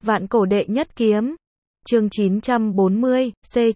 Vạn cổ đệ nhất kiếm. Chương 940,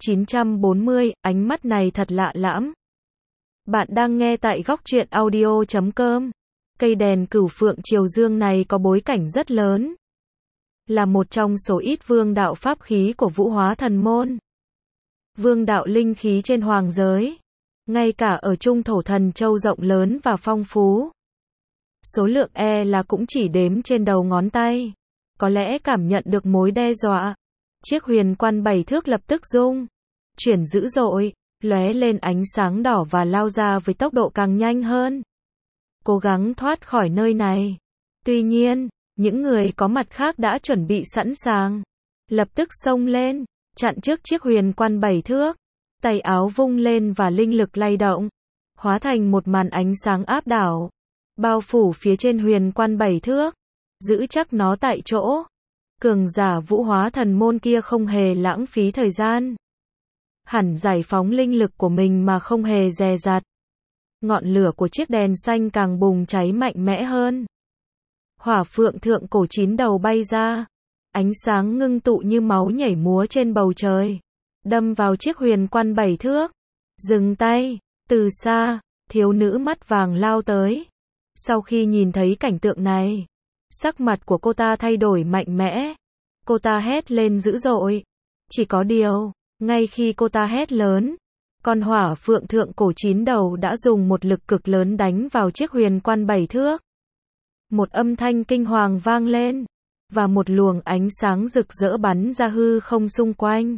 C940, ánh mắt này thật lạ lẫm. Bạn đang nghe tại góc truyện audio.com. Cây đèn cửu phượng triều dương này có bối cảnh rất lớn. Là một trong số ít vương đạo pháp khí của Vũ Hóa Thần Môn. Vương đạo linh khí trên hoàng giới. Ngay cả ở Trung Thổ Thần Châu rộng lớn và phong phú. Số lượng là cũng chỉ đếm trên đầu ngón tay. Có lẽ cảm nhận được mối đe dọa. Chiếc huyền quan 7 thước lập tức rung. Chuyển dữ dội, lóe lên ánh sáng đỏ và lao ra với tốc độ càng nhanh hơn. Cố gắng thoát khỏi nơi này. Tuy nhiên, những người có mặt khác đã chuẩn bị sẵn sàng. Lập tức xông lên, chặn trước chiếc huyền quan 7 thước. Tay áo vung lên và linh lực lay động. Hóa thành một màn ánh sáng áp đảo. Bao phủ phía trên huyền quan 7 thước. Giữ chắc nó tại chỗ. Cường giả Vũ Hóa Thần Môn kia không hề lãng phí thời gian. Hẳn giải phóng linh lực của mình mà không hề dè dặt. Ngọn lửa của chiếc đèn xanh càng bùng cháy mạnh mẽ hơn. Hỏa phượng thượng cổ 9 đầu bay ra. Ánh sáng ngưng tụ như máu nhảy múa trên bầu trời. Đâm vào chiếc huyền quan 7 thước. Dừng tay. Từ xa, thiếu nữ mắt vàng lao tới. Sau khi nhìn thấy cảnh tượng này, sắc mặt của cô ta thay đổi mạnh mẽ. Cô ta hét lên dữ dội. Chỉ có điều, ngay khi cô ta hét lớn, con hỏa phượng thượng cổ 9 đầu đã dùng một lực cực lớn đánh vào chiếc huyền quan 7 thước. Một âm thanh kinh hoàng vang lên, và một luồng ánh sáng rực rỡ bắn ra hư không xung quanh.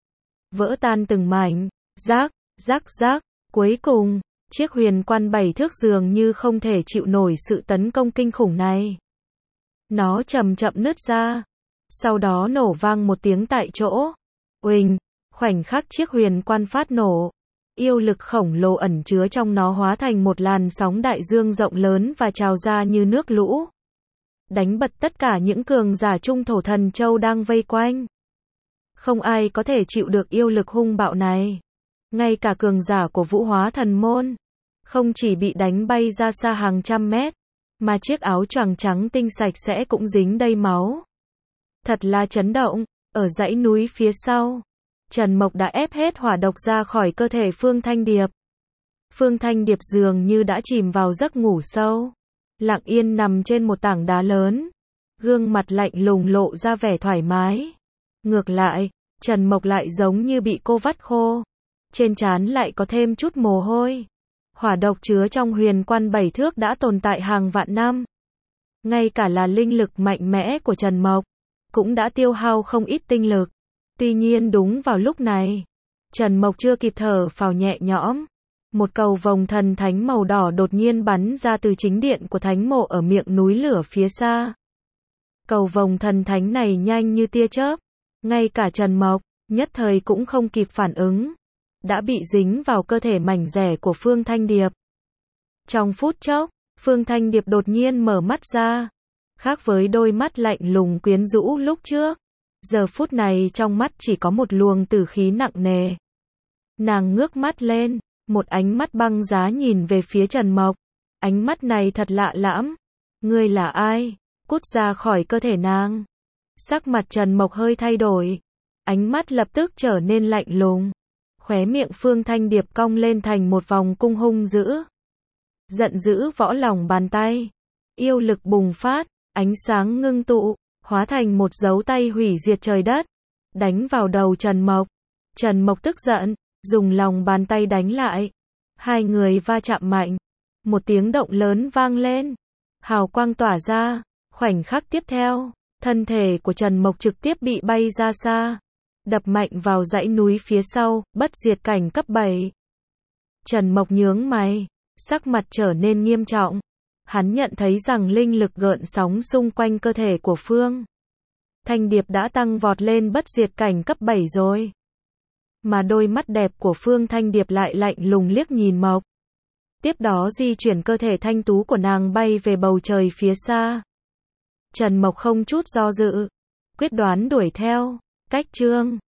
Vỡ tan từng mảnh, rác, rác rác, cuối cùng, chiếc huyền quan 7 thước dường như không thể chịu nổi sự tấn công kinh khủng này. Nó chậm chậm nứt ra, sau đó nổ vang một tiếng tại chỗ. Uỳnh, khoảnh khắc chiếc huyền quan phát nổ, yêu lực khổng lồ ẩn chứa trong nó hóa thành một làn sóng đại dương rộng lớn và trào ra như nước lũ. Đánh bật tất cả những cường giả Trung Thổ Thần Châu đang vây quanh. Không ai có thể chịu được yêu lực hung bạo này. Ngay cả cường giả của Vũ Hóa Thần Môn, không chỉ bị đánh bay ra xa hàng trăm mét, mà chiếc áo choàng trắng tinh sạch sẽ cũng dính đầy máu. Thật là chấn động, ở dãy núi phía sau, Trần Mộc đã ép hết hỏa độc ra khỏi cơ thể Phương Thanh Điệp. Phương Thanh Điệp dường như đã chìm vào giấc ngủ sâu, lặng yên nằm trên một tảng đá lớn, gương mặt lạnh lùng lộ ra vẻ thoải mái. Ngược lại, Trần Mộc lại giống như bị cô vắt khô, trên trán lại có thêm chút mồ hôi. Hỏa độc chứa trong huyền quan 7 thước đã tồn tại hàng vạn năm. Ngay cả là linh lực mạnh mẽ của Trần Mộc, cũng đã tiêu hao không ít tinh lực. Tuy nhiên đúng vào lúc này, Trần Mộc chưa kịp thở phào nhẹ nhõm. Một cầu vồng thần thánh màu đỏ đột nhiên bắn ra từ chính điện của thánh mộ ở miệng núi lửa phía xa. Cầu vồng thần thánh này nhanh như tia chớp. Ngay cả Trần Mộc, nhất thời cũng không kịp phản ứng. Đã bị dính vào cơ thể mảnh rẻ của Phương Thanh Điệp. Trong phút chốc, Phương Thanh Điệp đột nhiên mở mắt ra. Khác với đôi mắt lạnh lùng quyến rũ lúc trước, giờ phút này trong mắt chỉ có một luồng tử khí nặng nề. Nàng ngước mắt lên, một ánh mắt băng giá nhìn về phía Trần Mộc. Ánh mắt này thật lạ lẫm. Ngươi là ai? Cút ra khỏi cơ thể nàng. Sắc mặt Trần Mộc hơi thay đổi. Ánh mắt lập tức trở nên lạnh lùng. Khóe miệng Phương Thanh Điệp cong lên thành một vòng cung hung dữ. Giận dữ võ lòng bàn tay. Yêu lực bùng phát, ánh sáng ngưng tụ, hóa thành một dấu tay hủy diệt trời đất. Đánh vào đầu Trần Mộc. Trần Mộc tức giận, dùng lòng bàn tay đánh lại. Hai người va chạm mạnh. Một tiếng động lớn vang lên. Hào quang tỏa ra. Khoảnh khắc tiếp theo, thân thể của Trần Mộc trực tiếp bị bay ra xa. Đập mạnh vào dãy núi phía sau, bất diệt cảnh cấp 7. Trần Mộc nhướng mày, sắc mặt trở nên nghiêm trọng. Hắn nhận thấy rằng linh lực gợn sóng xung quanh cơ thể của Phương Thanh Điệp đã tăng vọt lên bất diệt cảnh cấp 7 rồi. Mà đôi mắt đẹp của Phương Thanh Điệp lại lạnh lùng liếc nhìn Mộc. Tiếp đó di chuyển cơ thể thanh tú của nàng bay về bầu trời phía xa. Trần Mộc không chút do dự, quyết đoán đuổi theo. Cách chương